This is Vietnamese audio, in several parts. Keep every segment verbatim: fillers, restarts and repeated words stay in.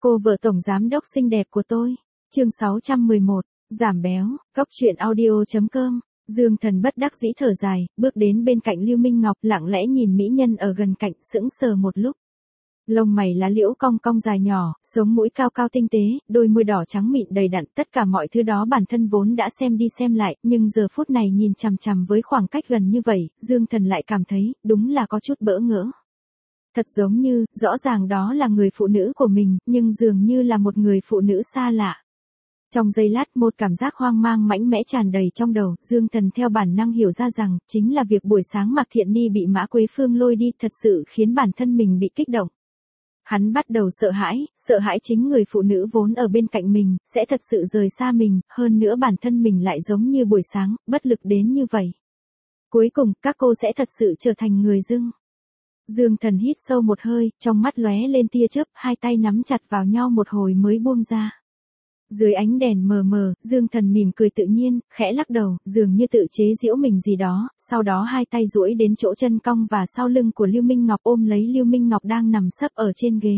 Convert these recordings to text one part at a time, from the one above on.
Cô vợ tổng giám đốc xinh đẹp của tôi. Chương sáu trăm mười một, giảm béo, cóc truyện audio chấm com. Dương Thần bất đắc dĩ thở dài, bước đến bên cạnh Lưu Minh Ngọc, lặng lẽ nhìn mỹ nhân ở gần cạnh, sững sờ một lúc. Lông mày lá liễu cong cong dài nhỏ, sống mũi cao cao tinh tế, đôi môi đỏ trắng mịn đầy đặn, tất cả mọi thứ đó bản thân vốn đã xem đi xem lại, nhưng giờ phút này nhìn chằm chằm với khoảng cách gần như vậy, Dương Thần lại cảm thấy, đúng là có chút bỡ ngỡ. Thật giống như, rõ ràng đó là người phụ nữ của mình, nhưng dường như là một người phụ nữ xa lạ. Trong giây lát, một cảm giác hoang mang mãnh mẽ tràn đầy trong đầu, Dương Thần theo bản năng hiểu ra rằng, chính là việc buổi sáng Mạc Thiện Ni bị Mã Quế Phương lôi đi thật sự khiến bản thân mình bị kích động. Hắn bắt đầu sợ hãi, sợ hãi chính người phụ nữ vốn ở bên cạnh mình, sẽ thật sự rời xa mình, hơn nữa bản thân mình lại giống như buổi sáng, bất lực đến như vậy. Cuối cùng, các cô sẽ thật sự trở thành người dưng. Dương Thần hít sâu một hơi, trong mắt lóe lên tia chớp, hai tay nắm chặt vào nhau một hồi mới buông ra. Dưới ánh đèn mờ mờ, Dương Thần mỉm cười tự nhiên, khẽ lắc đầu, dường như tự chế giễu mình gì đó, sau đó hai tay duỗi đến chỗ chân cong và sau lưng của Lưu Minh Ngọc, ôm lấy Lưu Minh Ngọc đang nằm sấp ở trên ghế.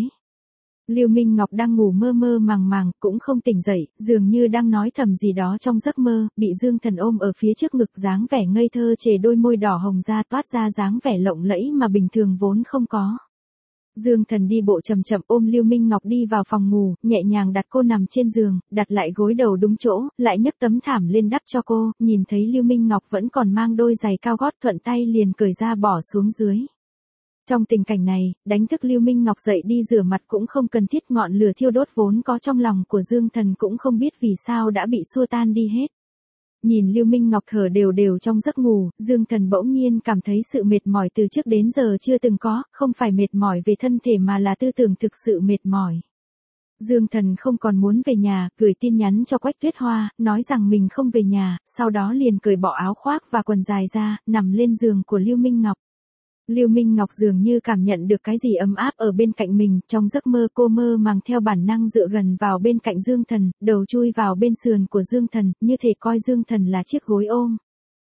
Lưu Minh Ngọc đang ngủ mơ mơ màng màng, cũng không tỉnh dậy, dường như đang nói thầm gì đó trong giấc mơ, bị Dương Thần ôm ở phía trước ngực, dáng vẻ ngây thơ chề đôi môi đỏ hồng ra toát ra dáng vẻ lộng lẫy mà bình thường vốn không có. Dương Thần đi bộ chậm chậm ôm Lưu Minh Ngọc đi vào phòng ngủ, nhẹ nhàng đặt cô nằm trên giường, đặt lại gối đầu đúng chỗ, lại nhấc tấm thảm lên đắp cho cô, nhìn thấy Lưu Minh Ngọc vẫn còn mang đôi giày cao gót, thuận tay liền cởi ra bỏ xuống dưới. Trong tình cảnh này, đánh thức Lưu Minh Ngọc dậy đi rửa mặt cũng không cần thiết, ngọn lửa thiêu đốt vốn có trong lòng của Dương Thần cũng không biết vì sao đã bị xua tan đi hết. Nhìn Lưu Minh Ngọc thở đều đều trong giấc ngủ, Dương Thần bỗng nhiên cảm thấy sự mệt mỏi từ trước đến giờ chưa từng có, không phải mệt mỏi về thân thể mà là tư tưởng thực sự mệt mỏi. Dương Thần không còn muốn về nhà, gửi tin nhắn cho Quách Tuyết Hoa, nói rằng mình không về nhà, sau đó liền cởi bỏ áo khoác và quần dài ra, nằm lên giường của Lưu Minh Ngọc. Lưu Minh Ngọc dường như cảm nhận được cái gì ấm áp ở bên cạnh mình, trong giấc mơ cô mơ màng theo bản năng dựa gần vào bên cạnh Dương Thần, đầu chui vào bên sườn của Dương Thần, như thể coi Dương Thần là chiếc gối ôm.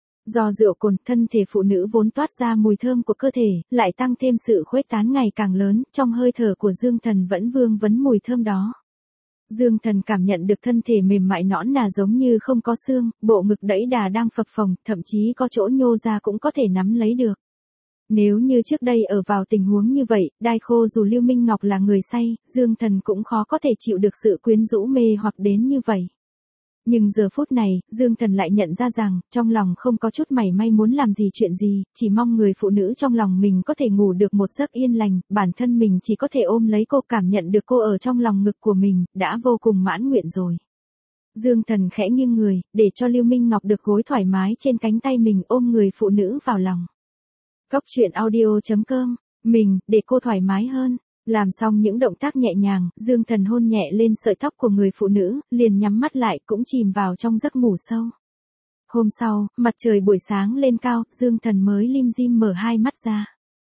Do rượu cồn, thân thể phụ nữ vốn toát ra mùi thơm của cơ thể, lại tăng thêm sự khuếch tán ngày càng lớn, trong hơi thở của Dương Thần vẫn vương vấn mùi thơm đó. Dương Thần cảm nhận được thân thể mềm mại nõn nà giống như không có xương, bộ ngực đẫy đà đang phập phồng, thậm chí có chỗ nhô ra cũng có thể nắm lấy được. Nếu như trước đây ở vào tình huống như vậy, đai khô dù Lưu Minh Ngọc là người say, Dương Thần cũng khó có thể chịu được sự quyến rũ mê hoặc đến như vậy. Nhưng giờ phút này, Dương Thần lại nhận ra rằng, trong lòng không có chút mảy may muốn làm gì chuyện gì, chỉ mong người phụ nữ trong lòng mình có thể ngủ được một giấc yên lành, bản thân mình chỉ có thể ôm lấy cô, cảm nhận được cô ở trong lòng ngực của mình, đã vô cùng mãn nguyện rồi. Dương Thần khẽ nghiêng người, để cho Lưu Minh Ngọc được gối thoải mái trên cánh tay mình, ôm người phụ nữ vào lòng. Cóc truyện audio chấm com, mình, để cô thoải mái hơn. Làm xong những động tác nhẹ nhàng, Dương Thần hôn nhẹ lên sợi tóc của người phụ nữ, liền nhắm mắt lại cũng chìm vào trong giấc ngủ sâu. Hôm sau, mặt trời buổi sáng lên cao, Dương Thần mới lim dim mở hai mắt ra.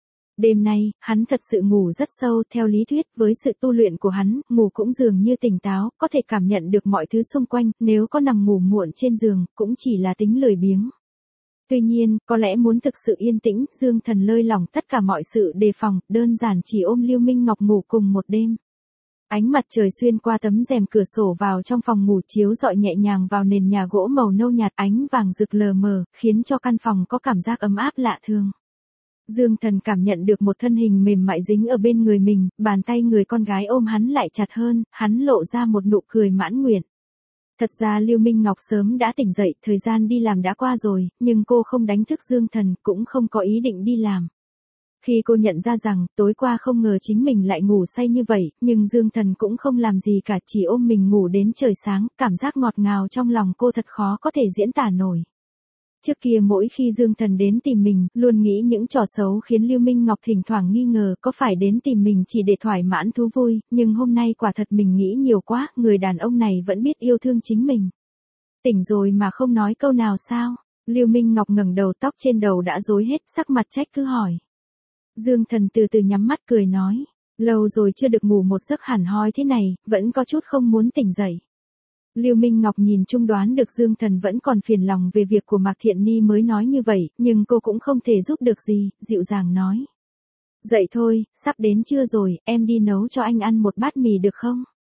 Đêm nay, hắn thật sự ngủ rất sâu, theo lý thuyết, với sự tu luyện của hắn, ngủ cũng dường như tỉnh táo, có thể cảm nhận được mọi thứ xung quanh, nếu có nằm ngủ muộn trên giường, cũng chỉ là tính lười biếng. Tuy nhiên, có lẽ muốn thực sự yên tĩnh, Dương Thần lơi lỏng tất cả mọi sự đề phòng, đơn giản chỉ ôm Lưu Minh Ngọc ngủ cùng một đêm. Ánh mặt trời xuyên qua tấm rèm cửa sổ vào trong phòng ngủ chiếu rọi nhẹ nhàng vào nền nhà gỗ màu nâu nhạt, ánh vàng rực lờ mờ, khiến cho căn phòng có cảm giác ấm áp lạ thường. Dương Thần cảm nhận được một thân hình mềm mại dính ở bên người mình, bàn tay người con gái ôm hắn lại chặt hơn, hắn lộ ra một nụ cười mãn nguyện. Thật ra Lưu Minh Ngọc sớm đã tỉnh dậy, thời gian đi làm đã qua rồi, nhưng cô không đánh thức Dương Thần, cũng không có ý định đi làm. Khi cô nhận ra rằng, tối qua không ngờ chính mình lại ngủ say như vậy, nhưng Dương Thần cũng không làm gì cả, chỉ ôm mình ngủ đến trời sáng, cảm giác ngọt ngào trong lòng cô thật khó có thể diễn tả nổi. Trước kia mỗi khi Dương Thần đến tìm mình, luôn nghĩ những trò xấu khiến Lưu Minh Ngọc thỉnh thoảng nghi ngờ có phải đến tìm mình chỉ để thỏa mãn thú vui, nhưng hôm nay quả thật mình nghĩ nhiều quá, người đàn ông này vẫn biết yêu thương chính mình. Tỉnh rồi mà không nói câu nào sao? Lưu Minh Ngọc ngẩng đầu, tóc trên đầu đã rối hết, sắc mặt trách cứ hỏi. Dương Thần từ từ nhắm mắt cười nói, lâu rồi chưa được ngủ một giấc hẳn hoi thế này, vẫn có chút không muốn tỉnh dậy. Lưu Minh Ngọc nhìn chung đoán được Dương Thần vẫn còn phiền lòng về việc của Mạc Thiện Ni mới nói như vậy, nhưng cô cũng không thể giúp được gì, dịu dàng nói. Dậy thôi, sắp đến trưa rồi, em đi nấu cho anh ăn một bát mì được không?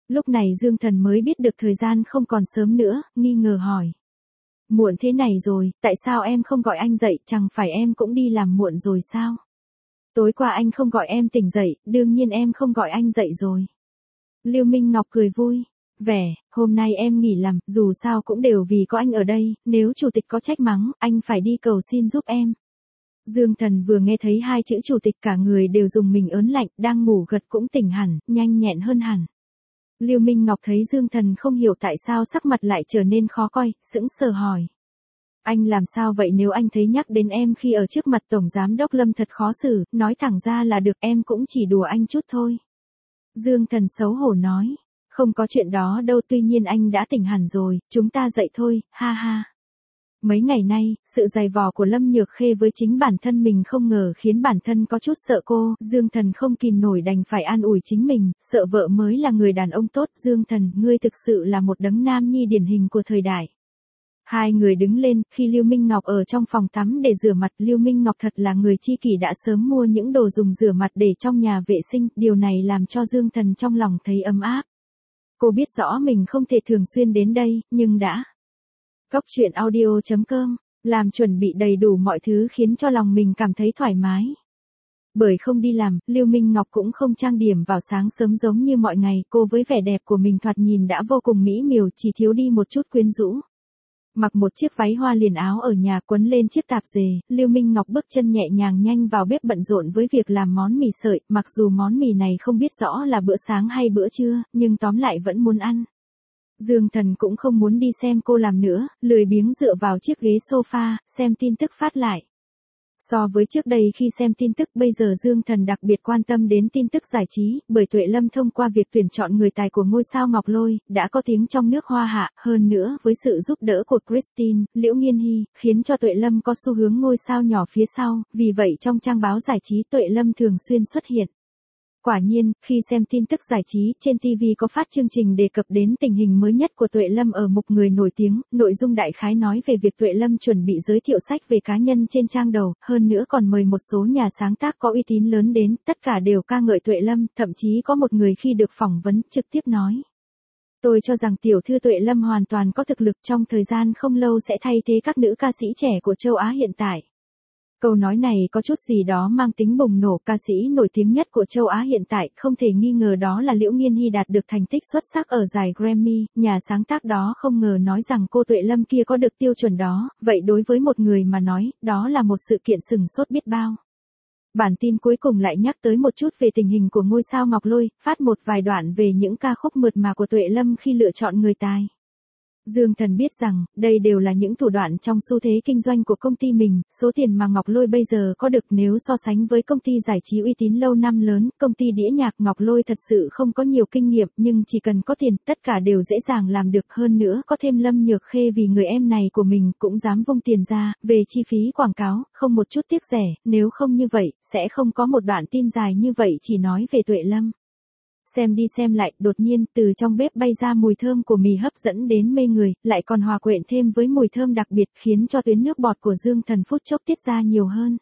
Lúc này Dương Thần mới biết được thời gian không còn sớm nữa, nghi ngờ hỏi. Muộn thế này rồi, tại sao em không gọi anh dậy, chẳng phải em cũng đi làm muộn rồi sao? Tối qua anh không gọi em tỉnh dậy, đương nhiên em không gọi anh dậy rồi. Lưu Minh Ngọc cười vui. Vẻ, hôm nay em nghỉ làm, dù sao cũng đều vì có anh ở đây, nếu chủ tịch có trách mắng, anh phải đi cầu xin giúp em. Dương Thần vừa nghe thấy hai chữ chủ tịch cả người đều dùng mình ớn lạnh, đang ngủ gật cũng tỉnh hẳn, nhanh nhẹn hơn hẳn. Lưu Minh Ngọc thấy Dương Thần không hiểu tại sao sắc mặt lại trở nên khó coi, sững sờ hỏi. Anh làm sao vậy, nếu anh thấy nhắc đến em khi ở trước mặt Tổng Giám đốc Lâm thật khó xử, nói thẳng ra là được, em cũng chỉ đùa anh chút thôi. Dương Thần xấu hổ nói. Không có chuyện đó đâu, tuy nhiên anh đã tỉnh hẳn rồi, chúng ta dậy thôi, ha ha. Mấy ngày nay, sự dày vò của Lâm Nhược Khê với chính bản thân mình không ngờ khiến bản thân có chút sợ cô, Dương Thần không kìm nổi đành phải an ủi chính mình, sợ vợ mới là người đàn ông tốt. Dương Thần, ngươi thực sự là một đấng nam nhi điển hình của thời đại. Hai người đứng lên, khi Lưu Minh Ngọc ở trong phòng tắm để rửa mặt, Lưu Minh Ngọc thật là người chi kỷ, đã sớm mua những đồ dùng rửa mặt để trong nhà vệ sinh, điều này làm cho Dương Thần trong lòng thấy ấm áp. Cô biết rõ mình không thể thường xuyên đến đây, nhưng đã. Cốc truyện audio chấm com, làm chuẩn bị đầy đủ mọi thứ khiến cho lòng mình cảm thấy thoải mái. Bởi không đi làm, Lưu Minh Ngọc cũng không trang điểm vào sáng sớm giống như mọi ngày, cô với vẻ đẹp của mình thoạt nhìn đã vô cùng mỹ miều, chỉ thiếu đi một chút quyến rũ. Mặc một chiếc váy hoa liền áo ở nhà, quấn lên chiếc tạp dề, Lưu Minh Ngọc bước chân nhẹ nhàng nhanh vào bếp bận rộn với việc làm món mì sợi, mặc dù món mì này không biết rõ là bữa sáng hay bữa trưa, nhưng tóm lại vẫn muốn ăn. Dương Thần cũng không muốn đi xem cô làm nữa, lười biếng dựa vào chiếc ghế sofa, xem tin tức phát lại. So với trước đây khi xem tin tức, bây giờ Dương Thần đặc biệt quan tâm đến tin tức giải trí, bởi Tuệ Lâm thông qua việc tuyển chọn người tài của ngôi sao Ngọc Lôi, đã có tiếng trong nước Hoa Hạ, hơn nữa với sự giúp đỡ của Christine, Liễu Nghiên Hy, khiến cho Tuệ Lâm có xu hướng ngôi sao nhỏ phía sau, vì vậy trong trang báo giải trí Tuệ Lâm thường xuyên xuất hiện. Quả nhiên, khi xem tin tức giải trí, trên ti vi có phát chương trình đề cập đến tình hình mới nhất của Tuệ Lâm ở mục người nổi tiếng, nội dung đại khái nói về việc Tuệ Lâm chuẩn bị giới thiệu sách về cá nhân trên trang đầu, hơn nữa còn mời một số nhà sáng tác có uy tín lớn đến, tất cả đều ca ngợi Tuệ Lâm, thậm chí có một người khi được phỏng vấn trực tiếp nói. Tôi cho rằng tiểu thư Tuệ Lâm hoàn toàn có thực lực, trong thời gian không lâu sẽ thay thế các nữ ca sĩ trẻ của châu Á hiện tại. Câu nói này có chút gì đó mang tính bùng nổ, ca sĩ nổi tiếng nhất của châu Á hiện tại, không thể nghi ngờ đó là Liễu Nghiên Hy đạt được thành tích xuất sắc ở giải Grammy, nhà sáng tác đó không ngờ nói rằng cô Tuệ Lâm kia có được tiêu chuẩn đó, vậy đối với một người mà nói, đó là một sự kiện sừng sốt biết bao. Bản tin cuối cùng lại nhắc tới một chút về tình hình của ngôi sao Ngọc Lôi, phát một vài đoạn về những ca khúc mượt mà của Tuệ Lâm khi lựa chọn người tài. Dương Thần biết rằng, đây đều là những thủ đoạn trong xu thế kinh doanh của công ty mình, số tiền mà Ngọc Lôi bây giờ có được nếu so sánh với công ty giải trí uy tín lâu năm lớn, công ty đĩa nhạc Ngọc Lôi thật sự không có nhiều kinh nghiệm, nhưng chỉ cần có tiền, tất cả đều dễ dàng làm được, hơn nữa có thêm Lâm Nhược Khê vì người em này của mình cũng dám vung tiền ra, về chi phí quảng cáo, không một chút tiếc rẻ, nếu không như vậy, sẽ không có một đoạn tin dài như vậy chỉ nói về Tuệ Lâm. Xem đi xem lại, đột nhiên, từ trong bếp bay ra mùi thơm của mì hấp dẫn đến mê người, lại còn hòa quyện thêm với mùi thơm đặc biệt, khiến cho tuyến nước bọt của Dương Thần phút chốc tiết ra nhiều hơn.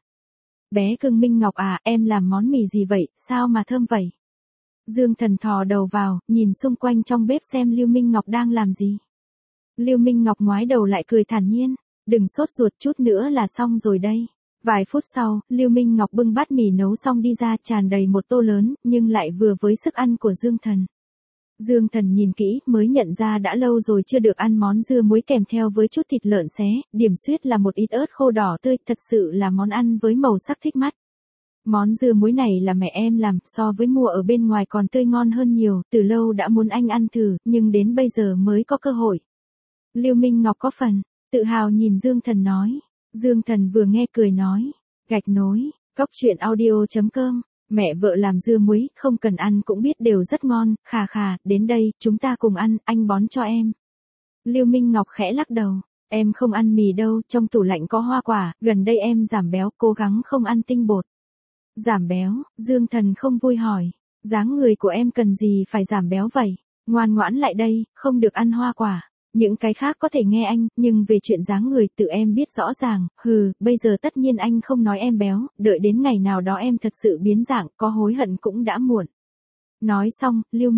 Bé cưng Minh Ngọc à, em làm món mì gì vậy, sao mà thơm vậy? Dương Thần thò đầu vào, nhìn xung quanh trong bếp xem Lưu Minh Ngọc đang làm gì. Lưu Minh Ngọc ngoái đầu lại cười thản nhiên, đừng sốt ruột, chút nữa là xong rồi đây. Vài phút sau, Lưu Minh Ngọc bưng bát mì nấu xong đi ra, tràn đầy một tô lớn, nhưng lại vừa với sức ăn của Dương Thần. Dương Thần nhìn kỹ, mới nhận ra đã lâu rồi chưa được ăn món dưa muối kèm theo với chút thịt lợn xé, điểm xuyết là một ít ớt khô đỏ tươi, thật sự là món ăn với màu sắc thích mắt. Món dưa muối này là mẹ em làm, so với mua ở bên ngoài còn tươi ngon hơn nhiều, từ lâu đã muốn anh ăn thử, nhưng đến bây giờ mới có cơ hội. Lưu Minh Ngọc có phần tự hào nhìn Dương Thần nói. Dương Thần vừa nghe cười nói, gạch nối, cốc truyện audio chấm com, mẹ vợ làm dưa muối, không cần ăn cũng biết đều rất ngon, khà khà, đến đây, chúng ta cùng ăn, anh bón cho em. Lưu Minh Ngọc khẽ lắc đầu, em không ăn mì đâu, trong tủ lạnh có hoa quả, gần đây em giảm béo, cố gắng không ăn tinh bột. Giảm béo, Dương Thần không vui hỏi, dáng người của em cần gì phải giảm béo vậy, ngoan ngoãn lại đây, không được ăn hoa quả. Những cái khác có thể nghe anh, nhưng về chuyện dáng người tự em biết rõ ràng, hừ, bây giờ tất nhiên anh không nói em béo, đợi đến ngày nào đó em thật sự biến dạng, có hối hận cũng đã muộn. Nói xong, Lưu Minh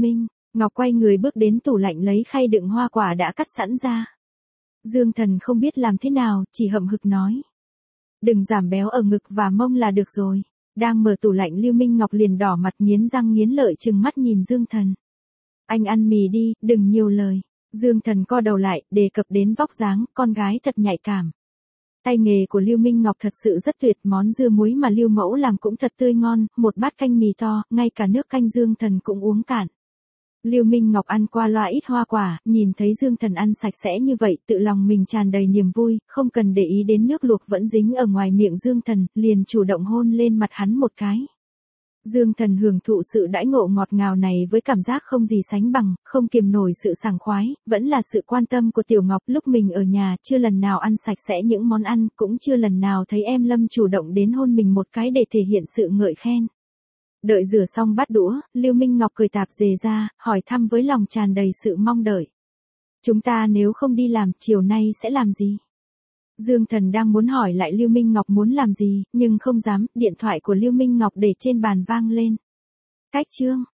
Ngọc quay người bước đến tủ lạnh lấy khay đựng hoa quả đã cắt sẵn ra. Dương Thần không biết làm thế nào, chỉ hậm hực nói. Đừng giảm béo ở ngực và mông là được rồi. Đang mở tủ lạnh Lưu Minh Ngọc liền đỏ mặt nghiến răng nghiến lợi trừng mắt nhìn Dương Thần. Anh ăn mì đi, đừng nhiều lời. Dương Thần co đầu lại, đề cập đến vóc dáng, con gái thật nhạy cảm. Tay nghề của Lưu Minh Ngọc thật sự rất tuyệt, món dưa muối mà Lưu mẫu làm cũng thật tươi ngon, một bát canh mì to, ngay cả nước canh Dương Thần cũng uống cạn. Lưu Minh Ngọc ăn qua loa ít hoa quả, nhìn thấy Dương Thần ăn sạch sẽ như vậy, tự lòng mình tràn đầy niềm vui, không cần để ý đến nước luộc vẫn dính ở ngoài miệng Dương Thần, liền chủ động hôn lên mặt hắn một cái. Dương Thần hưởng thụ sự đãi ngộ ngọt ngào này với cảm giác không gì sánh bằng, không kiềm nổi sự sảng khoái, vẫn là sự quan tâm của Tiểu Ngọc. Lúc mình ở nhà, chưa lần nào ăn sạch sẽ những món ăn, cũng chưa lần nào thấy em Lâm chủ động đến hôn mình một cái để thể hiện sự ngợi khen. Đợi rửa xong bát đũa, Lưu Minh Ngọc cười tạp dề ra, hỏi thăm với lòng tràn đầy sự mong đợi. Chúng ta nếu không đi làm, chiều nay sẽ làm gì? Dương Thần đang muốn hỏi lại Lưu Minh Ngọc muốn làm gì, nhưng không dám, điện thoại của Lưu Minh Ngọc để trên bàn vang lên. Cách chương.